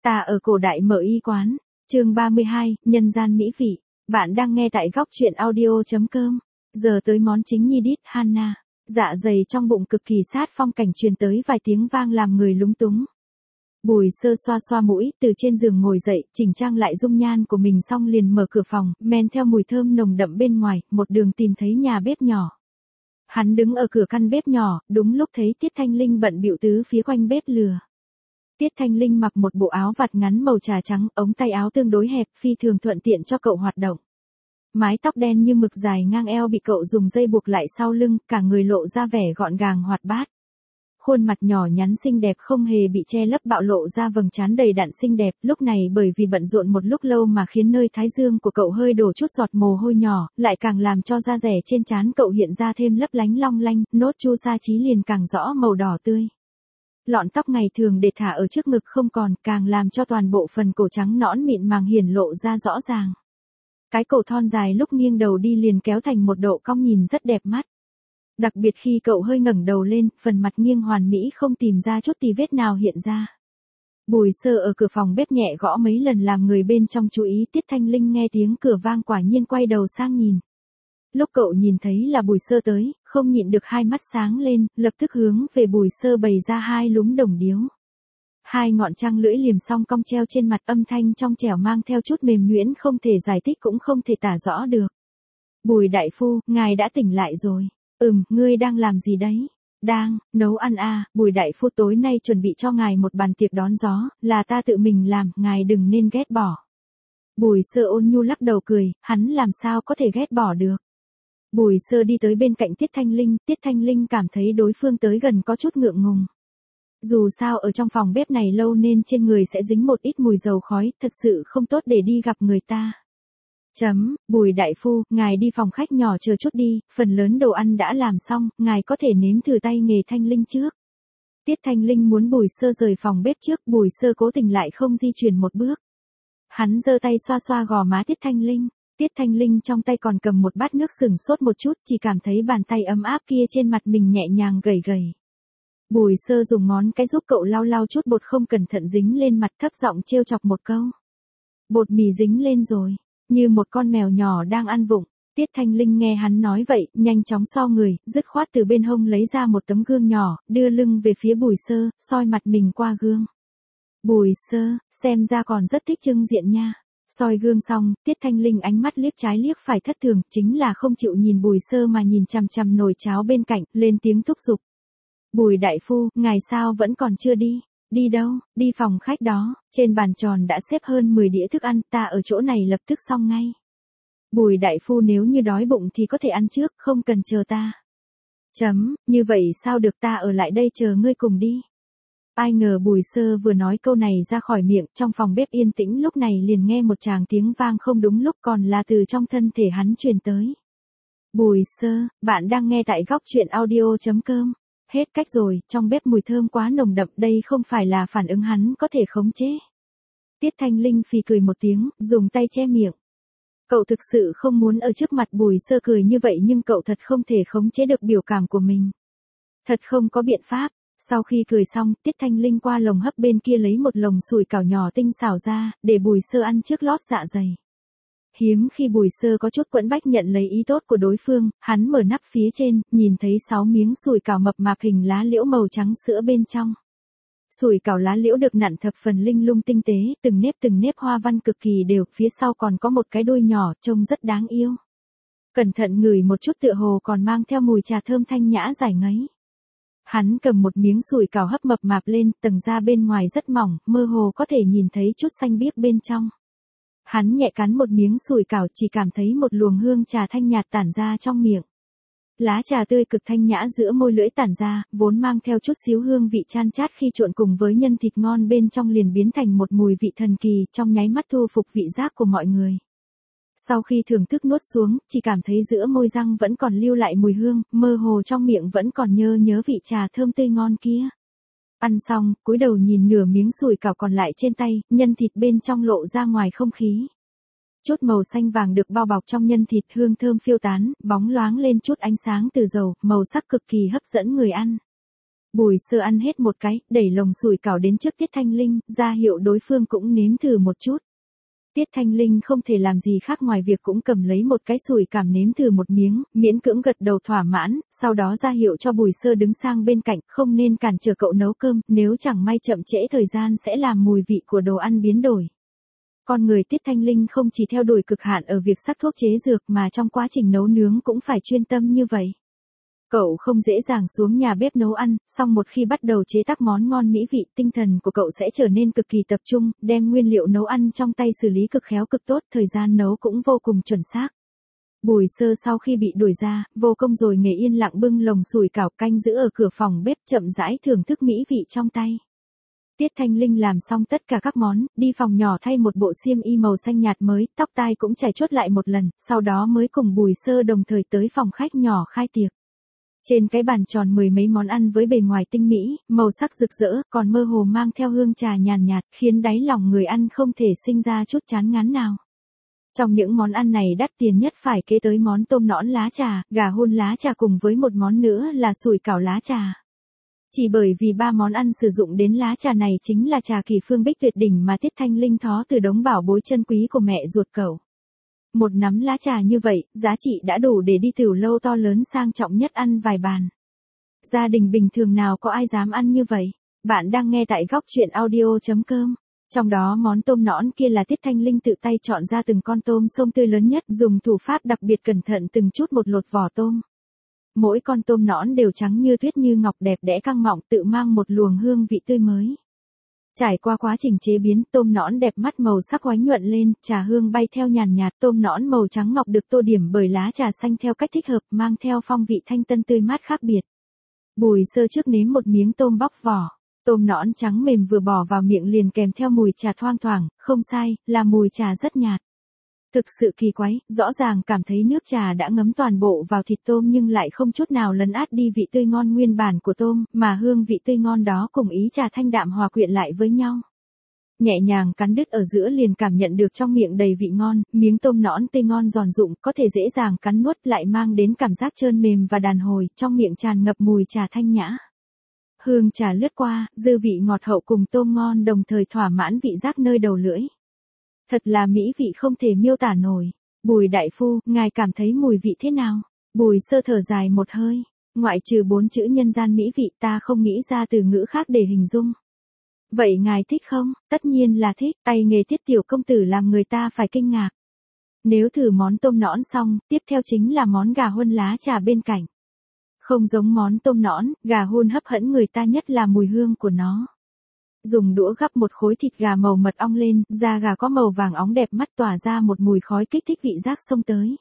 Ta ở cổ đại mở y quán. Chương 32, nhân gian mỹ vị. Bạn đang nghe tại góc truyện audio.com. Giờ tới món chính nhi đít Hana. Dạ dày trong bụng cực kỳ sát phong cảnh truyền tới vài tiếng vang làm người lúng túng. Bùi Sơ xoa xoa mũi, từ trên giường ngồi dậy, chỉnh trang lại dung nhan của mình xong liền mở cửa phòng, men theo mùi thơm nồng đậm bên ngoài, một đường tìm thấy nhà bếp nhỏ. Hắn đứng ở cửa căn bếp nhỏ, đúng lúc thấy Tiết Thanh Linh bận bịu tứ phía quanh bếp lửa. Tiết Thanh Linh mặc một bộ áo vạt ngắn màu trà trắng, ống tay áo tương đối hẹp, phi thường thuận tiện cho cậu hoạt động. Mái tóc đen như mực dài ngang eo bị cậu dùng dây buộc lại sau lưng, cả người lộ ra vẻ gọn gàng hoạt bát. Khuôn mặt nhỏ nhắn xinh đẹp không hề bị che lấp bạo lộ ra vầng trán đầy đặn xinh đẹp, lúc này bởi vì bận rộn một lúc lâu mà khiến nơi thái dương của cậu hơi đổ chút giọt mồ hôi nhỏ, lại càng làm cho da rẻ trên trán cậu hiện ra thêm lấp lánh long lanh, nốt chu sa chí liền càng rõ màu đỏ tươi. Lọn tóc ngày thường để thả ở trước ngực không còn, càng làm cho toàn bộ phần cổ trắng nõn mịn màng hiển lộ ra rõ ràng. Cái cổ thon dài lúc nghiêng đầu đi liền kéo thành một độ cong nhìn rất đẹp mắt. Đặc biệt khi cậu hơi ngẩng đầu lên, phần mặt nghiêng hoàn mỹ không tìm ra chút tì vết nào hiện ra. Bùi Sơ ở cửa phòng bếp nhẹ gõ mấy lần làm người bên trong chú ý. Tiết Thanh Linh nghe tiếng cửa vang quả nhiên quay đầu sang nhìn. Lúc cậu nhìn thấy là Bùi Sơ tới, không nhịn được hai mắt sáng lên, lập tức hướng về Bùi Sơ bày ra hai lúm đồng điếu. Hai ngọn trăng lưỡi liềm song cong treo trên mặt, âm thanh trong trẻo mang theo chút mềm nhuyễn không thể giải thích cũng không thể tả rõ được. Bùi đại phu, ngài đã tỉnh lại rồi. Ngươi đang làm gì đấy? Đang, nấu ăn à, Bùi đại phu tối nay chuẩn bị cho ngài một bàn tiệc đón gió, là ta tự mình làm, ngài đừng nên ghét bỏ. Bùi Sơ ôn nhu lắc đầu cười, hắn làm sao có thể ghét bỏ được. Bùi Sơ đi tới bên cạnh Tiết Thanh Linh cảm thấy đối phương tới gần có chút ngượng ngùng. Dù sao ở trong phòng bếp này lâu nên trên người sẽ dính một ít mùi dầu khói, thật sự không tốt để đi gặp người ta. Bùi đại phu, ngài đi phòng khách nhỏ chờ chút đi, phần lớn đồ ăn đã làm xong, ngài có thể nếm thử tay nghề Thanh Linh trước. Tiết Thanh Linh muốn Bùi Sơ rời phòng bếp trước, Bùi Sơ cố tình lại không di chuyển một bước. Hắn giơ tay xoa xoa gò má Tiết Thanh Linh. Tiết Thanh Linh trong tay còn cầm một bát nước, sừng sốt một chút, chỉ cảm thấy bàn tay ấm áp kia trên mặt mình nhẹ nhàng gầy gầy. Bùi Sơ dùng ngón cái giúp cậu lau lau chút bột không cẩn thận dính lên mặt, thấp giọng trêu chọc một câu. Bột mì dính lên rồi, như một con mèo nhỏ đang ăn vụng. Tiết Thanh Linh nghe hắn nói vậy, nhanh chóng so người, dứt khoát từ bên hông lấy ra một tấm gương nhỏ, đưa lưng về phía Bùi Sơ, soi mặt mình qua gương. Bùi Sơ, xem ra còn rất thích trưng diện nha. Soi gương xong, Tiết Thanh Linh ánh mắt liếc trái liếc phải thất thường, chính là không chịu nhìn Bùi Sơ mà nhìn chằm chằm nồi cháo bên cạnh, lên tiếng thúc giục. Bùi đại phu, ngài sao vẫn còn chưa đi? Đi đâu? Đi phòng khách đó, trên bàn tròn đã xếp hơn 10 đĩa thức ăn, ta ở chỗ này lập tức xong ngay. Bùi đại phu nếu như đói bụng thì có thể ăn trước, không cần chờ ta. Như vậy sao được, ta ở lại đây chờ ngươi cùng đi. Ai ngờ Bùi Sơ vừa nói câu này ra khỏi miệng, trong phòng bếp yên tĩnh lúc này liền nghe một tràng tiếng vang không đúng lúc, còn là từ trong thân thể hắn truyền tới. Bùi Sơ, bạn đang nghe tại góc truyện audio.com. Hết cách rồi, trong bếp mùi thơm quá nồng đậm, đây không phải là phản ứng hắn có thể khống chế. Tiết Thanh Linh phì cười một tiếng, dùng tay che miệng. Cậu thực sự không muốn ở trước mặt Bùi Sơ cười như vậy, nhưng cậu thật không thể khống chế được biểu cảm của mình. Thật không có biện pháp. Sau khi cười xong, Tiết Thanh Linh qua lồng hấp bên kia lấy một lồng sủi cảo nhỏ tinh xảo ra, để Bùi Sơ ăn trước lót dạ dày. Hiếm khi Bùi Sơ có chút quẫn bách nhận lấy ý tốt của đối phương, hắn mở nắp phía trên, nhìn thấy 6 miếng sủi cảo mập mạp hình lá liễu màu trắng sữa bên trong. Sủi cảo lá liễu được nặn thập phần linh lung tinh tế, từng nếp hoa văn cực kỳ đều, phía sau còn có một cái đuôi nhỏ, trông rất đáng yêu. Cẩn thận ngửi một chút tựa hồ còn mang theo mùi trà thơm thanh nhã giải ngấy. Hắn cầm một miếng sủi cảo hấp mập mạp lên, tầng da bên ngoài rất mỏng, mơ hồ có thể nhìn thấy chút xanh biếc bên trong. Hắn nhẹ cắn một miếng sủi cảo, chỉ cảm thấy một luồng hương trà thanh nhạt tản ra trong miệng. Lá trà tươi cực thanh nhã giữa môi lưỡi tản ra, vốn mang theo chút xíu hương vị chan chát, khi trộn cùng với nhân thịt ngon bên trong liền biến thành một mùi vị thần kỳ, trong nháy mắt thu phục vị giác của mọi người. Sau khi thưởng thức nuốt xuống, chỉ cảm thấy giữa môi răng vẫn còn lưu lại mùi hương, mơ hồ trong miệng vẫn còn nhớ vị trà thơm tươi ngon kia. Ăn xong, cúi đầu nhìn nửa miếng sủi cảo còn lại trên tay, nhân thịt bên trong lộ ra ngoài không khí. Chút màu xanh vàng được bao bọc trong nhân thịt, hương thơm phiêu tán, bóng loáng lên chút ánh sáng từ dầu, màu sắc cực kỳ hấp dẫn người ăn. Bùi Sơ ăn hết một cái, đẩy lồng sủi cảo đến trước Tiết Thanh Linh, ra hiệu đối phương cũng nếm thử một chút. Tiết Thanh Linh không thể làm gì khác ngoài việc cũng cầm lấy một cái sủi cảm nếm thử một miếng, miễn cưỡng gật đầu thỏa mãn, sau đó ra hiệu cho Bùi Sơ đứng sang bên cạnh, không nên cản trở cậu nấu cơm, nếu chẳng may chậm trễ thời gian sẽ làm mùi vị của đồ ăn biến đổi. Con người Tiết Thanh Linh không chỉ theo đuổi cực hạn ở việc sắc thuốc chế dược mà trong quá trình nấu nướng cũng phải chuyên tâm như vậy. Cậu không dễ dàng xuống nhà bếp nấu ăn, song một khi bắt đầu chế tác món ngon mỹ vị, tinh thần của cậu sẽ trở nên cực kỳ tập trung, đem nguyên liệu nấu ăn trong tay xử lý cực khéo cực tốt, thời gian nấu cũng vô cùng chuẩn xác. Bùi Sơ sau khi bị đuổi ra, vô công rồi nghề yên lặng bưng lồng sủi cảo canh giữ ở cửa phòng bếp chậm rãi thưởng thức mỹ vị trong tay. Tiết Thanh Linh làm xong tất cả các món, đi phòng nhỏ thay một bộ xiêm y màu xanh nhạt mới, tóc tai cũng chải chuốt lại một lần, sau đó mới cùng Bùi Sơ đồng thời tới phòng khách nhỏ khai tiệc. Trên cái bàn tròn mười mấy món ăn với bề ngoài tinh mỹ, màu sắc rực rỡ, còn mơ hồ mang theo hương trà nhàn nhạt, khiến đáy lòng người ăn không thể sinh ra chút chán ngán nào. Trong những món ăn này đắt tiền nhất phải kể tới món tôm nõn lá trà, gà hun lá trà cùng với một món nữa là sủi cảo lá trà. Chỉ bởi vì ba món ăn sử dụng đến lá trà này chính là trà kỳ phương bích tuyệt đỉnh mà Tiết Thanh Linh thó từ đống bảo bối chân quý của mẹ ruột cậu. Một nắm lá trà như vậy, giá trị đã đủ để đi tiểu lâu to lớn sang trọng nhất ăn vài bàn. Gia đình bình thường nào có ai dám ăn như vậy? Bạn đang nghe tại góc truyện audio.com. Trong đó món tôm nõn kia là Tiết Thanh Linh tự tay chọn ra từng con tôm sông tươi lớn nhất, dùng thủ pháp đặc biệt cẩn thận từng chút một lột vỏ tôm. Mỗi con tôm nõn đều trắng như tuyết như ngọc đẹp đẽ căng mọng, tự mang một luồng hương vị tươi mới. Trải qua quá trình chế biến, tôm nõn đẹp mắt màu sắc oánh nhuận lên, trà hương bay theo nhàn nhạt, tôm nõn màu trắng ngọc được tô điểm bởi lá trà xanh theo cách thích hợp, mang theo phong vị thanh tân tươi mát khác biệt. Bùi Sơ trước nếm một miếng tôm bóc vỏ, tôm nõn trắng mềm vừa bỏ vào miệng liền kèm theo mùi trà thoang thoảng, không sai, là mùi trà rất nhạt. Thực sự kỳ quái, rõ ràng cảm thấy nước trà đã ngấm toàn bộ vào thịt tôm nhưng lại không chút nào lấn át đi vị tươi ngon nguyên bản của tôm, mà hương vị tươi ngon đó cùng ý trà thanh đạm hòa quyện lại với nhau. Nhẹ nhàng cắn đứt ở giữa liền cảm nhận được trong miệng đầy vị ngon, miếng tôm nõn tươi ngon giòn rụm, có thể dễ dàng cắn nuốt lại mang đến cảm giác trơn mềm và đàn hồi, trong miệng tràn ngập mùi trà thanh nhã. Hương trà lướt qua, dư vị ngọt hậu cùng tôm ngon đồng thời thỏa mãn vị giác nơi đầu lưỡi. Thật là mỹ vị không thể miêu tả nổi. Bùi đại phu, ngài cảm thấy mùi vị thế nào? Bùi Sơ thở dài một hơi. Ngoại trừ 4 chữ nhân gian mỹ vị ta không nghĩ ra từ ngữ khác để hình dung. Vậy ngài thích không? Tất nhiên là thích. Tay nghề Tiết tiểu công tử làm người ta phải kinh ngạc. Nếu thử món tôm nõn xong, tiếp theo chính là món gà hun lá trà bên cạnh. Không giống món tôm nõn, gà hun hấp dẫn người ta nhất là mùi hương của nó. Dùng đũa gắp một khối thịt gà màu mật ong lên, da gà có màu vàng óng đẹp mắt tỏa ra một mùi khói kích thích vị giác xông tới.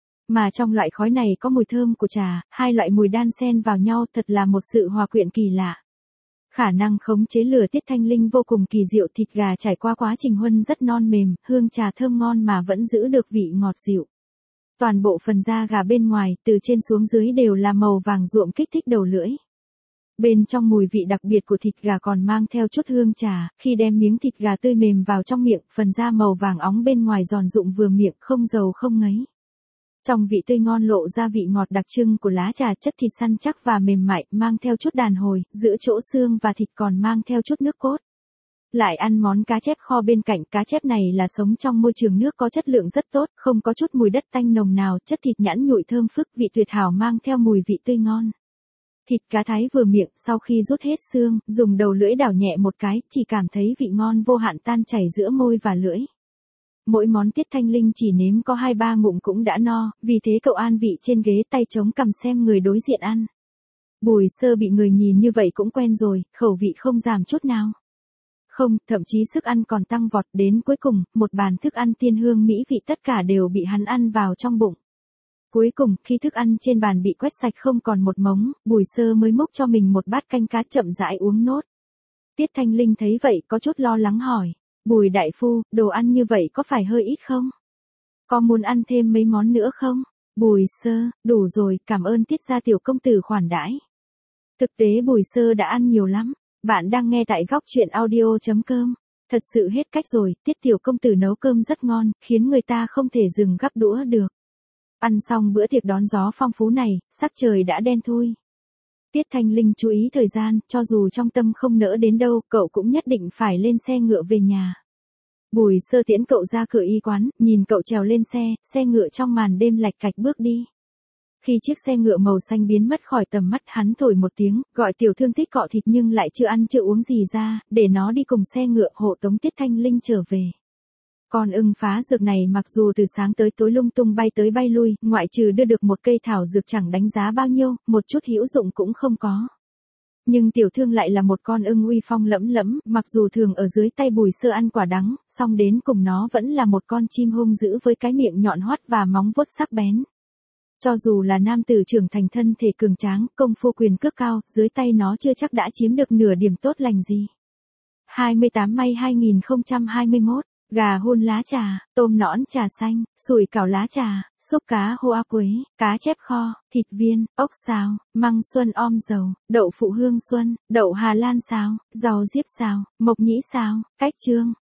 Mà trong loại khói này có mùi thơm của trà, hai loại mùi đan xen vào nhau thật là một sự hòa quyện kỳ lạ. Khả năng khống chế lửa Tiết Thanh Linh vô cùng kỳ diệu, thịt gà trải qua quá trình huân rất non mềm, hương trà thơm ngon mà vẫn giữ được vị ngọt dịu. Toàn bộ phần da gà bên ngoài, từ trên xuống dưới đều là màu vàng ruộm kích thích đầu lưỡi. Bên trong mùi vị đặc biệt của thịt gà còn mang theo chút hương trà, khi đem miếng thịt gà tươi mềm vào trong miệng, phần da màu vàng óng bên ngoài giòn rụm vừa miệng, không dầu không ngấy. Trong vị tươi ngon lộ ra vị ngọt đặc trưng của lá trà, chất thịt săn chắc và mềm mại, mang theo chút đàn hồi, giữa chỗ xương và thịt còn mang theo chút nước cốt. Lại ăn món cá chép kho bên cạnh, cá chép này là sống trong môi trường nước có chất lượng rất tốt, không có chút mùi đất tanh nồng nào, chất thịt nhẵn nhụi thơm phức, vị tuyệt hảo mang theo mùi vị tươi ngon. Thịt cá thái vừa miệng, sau khi rút hết xương, dùng đầu lưỡi đảo nhẹ một cái, chỉ cảm thấy vị ngon vô hạn tan chảy giữa môi và lưỡi. Mỗi món Tiết Thanh Linh chỉ nếm có 2-3 ngụm cũng đã no, vì thế cậu an vị trên ghế tay chống cằm xem người đối diện ăn. Bùi Sơ bị người nhìn như vậy cũng quen rồi, khẩu vị không giảm chút nào. Không, thậm chí sức ăn còn tăng vọt, đến cuối cùng, một bàn thức ăn tiên hương mỹ vị tất cả đều bị hắn ăn vào trong bụng. Cuối cùng, khi thức ăn trên bàn bị quét sạch không còn một mống, Bùi Sơ mới múc cho mình một bát canh cá chậm rãi uống nốt. Tiết Thanh Linh thấy vậy có chút lo lắng hỏi, Bùi đại phu, đồ ăn như vậy có phải hơi ít không? Có muốn ăn thêm mấy món nữa không? Bùi Sơ, đủ rồi, cảm ơn Tiết gia tiểu công tử khoản đãi. Thực tế Bùi Sơ đã ăn nhiều lắm. Bạn đang nghe tại góc truyện audio.com. Thật sự hết cách rồi, Tiết tiểu công tử nấu cơm rất ngon, khiến người ta không thể dừng gắp đũa được. Ăn xong bữa tiệc đón gió phong phú này, sắc trời đã đen thui. Tiết Thanh Linh chú ý thời gian, cho dù trong tâm không nỡ đến đâu, cậu cũng nhất định phải lên xe ngựa về nhà. Bùi Sơ tiễn cậu ra cửa y quán, nhìn cậu trèo lên xe ngựa trong màn đêm lạch cạch bước đi. Khi chiếc xe ngựa màu xanh biến mất khỏi tầm mắt, hắn thổi một tiếng, gọi Tiểu Thương thích cọ thịt nhưng lại chưa ăn chưa uống gì ra, để nó đi cùng xe ngựa hộ tống Tiết Thanh Linh trở về. Con ưng phá dược này mặc dù từ sáng tới tối lung tung bay tới bay lui, ngoại trừ đưa được một cây thảo dược chẳng đánh giá bao nhiêu, một chút hữu dụng cũng không có. Nhưng Tiểu Thương lại là một con ưng uy phong lẫm lẫm, mặc dù thường ở dưới tay Bùi Sơ ăn quả đắng, song đến cùng nó vẫn là một con chim hung dữ với cái miệng nhọn hoắt và móng vuốt sắc bén. Cho dù là nam tử trưởng thành thân thể cường tráng, công phu quyền cước cao, dưới tay nó chưa chắc đã chiếm được nửa điểm tốt lành gì. 28 May 2021, gà hun lá trà, tôm nõn trà xanh, sủi cảo lá trà, súp cá hoa quế, cá chép kho, thịt viên, ốc xào, măng xuân om dầu, đậu phụ hương xuân, đậu Hà Lan xào, rau diếp xào, mộc nhĩ xào, cách trương,